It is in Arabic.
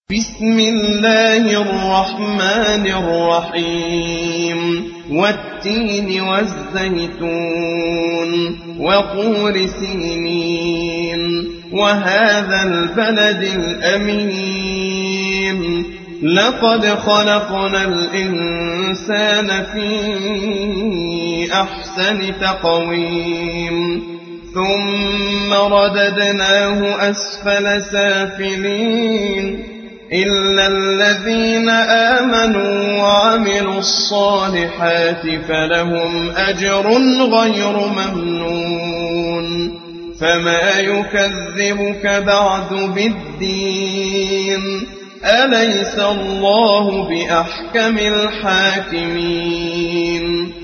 بسم الله الرحمن الرحيم والتين والزيتون وطور سينين وهذا البلد الأمين لقد خلقنا الإنسان في أحسن تقويم ثم رددناه أسفل سافلين إلا الذين آمنوا وعملوا الصالحات فلهم أجر غير ممنون فما يكذبك بعد بالدين أليس الله بأحكم الحاكمين